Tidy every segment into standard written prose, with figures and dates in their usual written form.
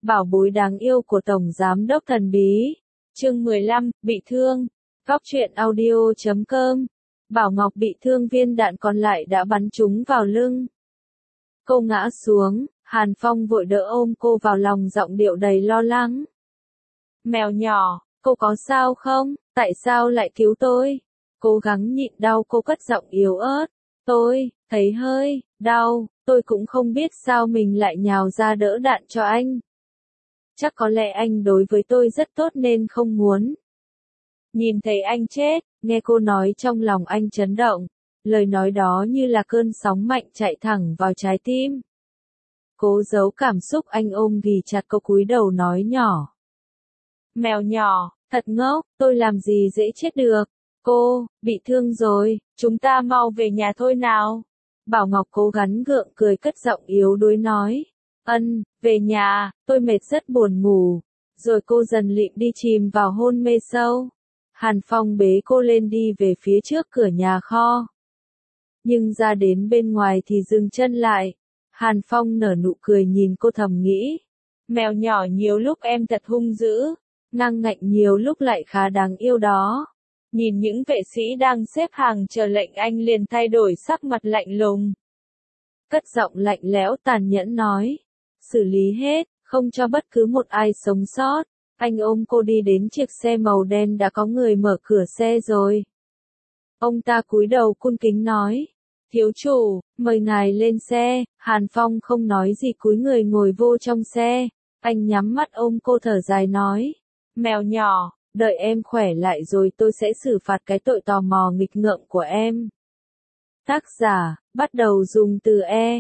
Bảo bối đáng yêu của Tổng Giám đốc thần bí. Chương 15, bị thương. Góc truyện audio.com. Bảo Ngọc bị thương, viên đạn còn lại đã bắn trúng vào lưng. Cô ngã xuống, Hàn Phong vội đỡ ôm cô vào lòng, giọng điệu đầy lo lắng. Mèo nhỏ, cô có sao không? Tại sao lại cứu tôi? Cố gắng nhịn đau, cô cất giọng yếu ớt. Tôi thấy hơi đau, tôi cũng không biết sao mình lại nhào ra đỡ đạn cho anh. Chắc có lẽ anh đối với tôi rất tốt nên không muốn nhìn thấy anh chết. Nghe cô nói, trong lòng anh chấn động. Lời nói đó như là cơn sóng mạnh chạy thẳng vào trái tim. Cố giấu cảm xúc, anh ôm ghì chặt cô, cúi đầu nói nhỏ. Mèo nhỏ, thật ngốc, tôi làm gì dễ chết được. Cô bị thương rồi, chúng ta mau về nhà thôi nào. Bảo Ngọc cố gắng gượng cười, cất giọng yếu đuối nói. Về nhà, tôi mệt rất buồn ngủ. Rồi cô dần lịm đi, chìm vào hôn mê sâu. Hàn Phong bế cô lên đi về phía trước cửa nhà kho. Nhưng ra đến bên ngoài thì dừng chân lại. Hàn Phong nở nụ cười nhìn cô, thầm nghĩ. Mèo nhỏ nhiều lúc em thật hung dữ, năng ngạnh nhiều lúc lại khá đáng yêu đó. Nhìn những vệ sĩ đang xếp hàng chờ lệnh, anh liền thay đổi sắc mặt lạnh lùng. Cất giọng lạnh lẽo tàn nhẫn nói. Xử lý hết, không cho bất cứ một ai sống sót. Anh ôm cô đi đến chiếc xe màu đen đã có người mở cửa xe rồi. Ông ta cúi đầu cung kính nói. Thiếu chủ, mời ngài lên xe. Hàn Phong không nói gì, cúi người ngồi vô trong xe. Anh nhắm mắt ôm cô, thở dài nói. Mèo nhỏ, đợi em khỏe lại rồi tôi sẽ xử phạt cái tội tò mò nghịch ngợm của em. Tác giả, bắt đầu dùng từ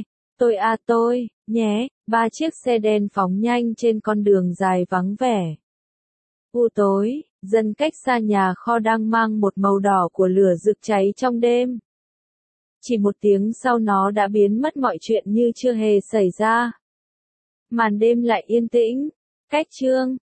tôi nhé. 3 chiếc xe đen phóng nhanh trên con đường dài vắng vẻ. U tối, dân cách xa nhà kho đang mang một màu đỏ của lửa rực cháy trong đêm. Chỉ một tiếng sau nó đã biến mất, mọi chuyện như chưa hề xảy ra. Màn đêm lại yên tĩnh. Cách chương